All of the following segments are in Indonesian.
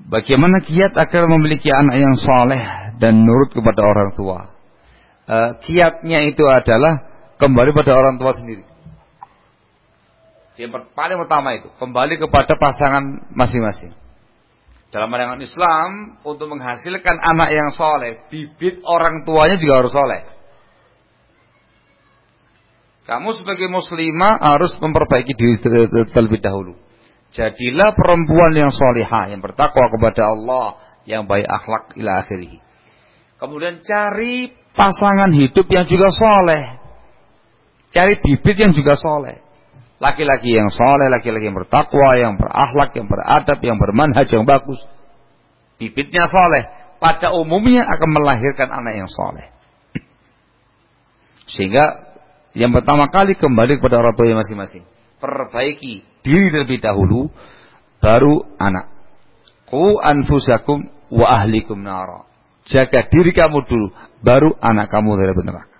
Bagaimana kiat agar memiliki anak yang soleh dan nurut kepada orang tua? Kiatnya itu adalah kembali pada orang tua sendiri. Yang paling utama itu kembali kepada pasangan masing-masing. Dalam pandangan Islam, untuk menghasilkan anak yang soleh, bibit orang tuanya juga harus soleh. Kamu sebagai muslimah harus memperbaiki diri terlebih dahulu. Jadilah perempuan yang solihah, yang bertakwa kepada Allah, yang baik akhlak ila akhirih. Kemudian cari pasangan hidup yang juga soleh. Cari bibit yang juga soleh. Laki-laki yang soleh, laki-laki yang bertakwa, yang berakhlak, yang beradab, yang bermanhaj, yang bagus. Bibitnya soleh. Pada umumnya akan melahirkan anak yang soleh. Sehingga yang pertama kali kembali kepada orang tua masing-masing. Perbaiki diri terlebih dahulu, baru anak. Qu anfusakum wa ahlikum nara. Jaga diri kamu dulu, baru anak kamu dari neraka.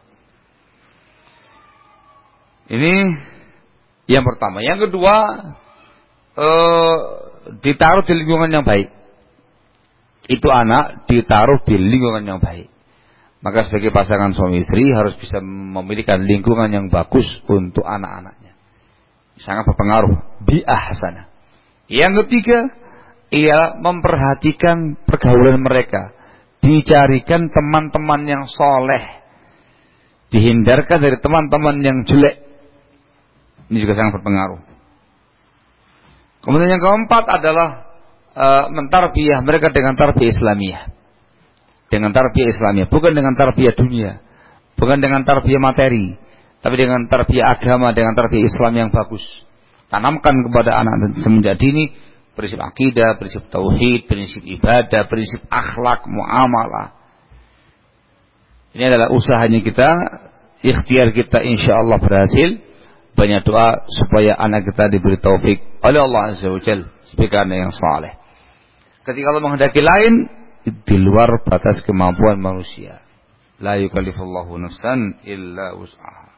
Ini yang pertama. Yang kedua, ditaruh di lingkungan yang baik. Itu anak ditaruh di lingkungan yang baik. Maka sebagai pasangan suami istri harus bisa memiliki lingkungan yang bagus untuk anak-anaknya. Sangat berpengaruh. Bi'ah sana. Yang ketiga, ia memperhatikan pergaulan mereka. Dicarikan teman-teman yang soleh. Dihindarkan dari teman-teman yang jelek. Ini juga sangat berpengaruh. Kemudian yang keempat adalah mentarbiyah mereka dengan tarbiyah Islamiyah. Dengan tarbiyah Islamiyah, bukan dengan tarbiyah dunia, bukan dengan tarbiyah materi, tapi dengan tarbiyah agama, dengan tarbiyah Islam yang bagus. Tanamkan kepada anak semenjak dini prinsip akidah, prinsip tauhid, prinsip ibadah, prinsip akhlak, muamalah. Ini adalah usahanya kita, ikhtiar kita insyaallah berhasil. Banyak doa supaya anak kita diberi taufik oleh Allah Azza wa Jalla sebagai anak yang saleh. Ketika Allah menghendaki lain di luar batas kemampuan manusia. La yukallifullahu nafsan illa wus'aha.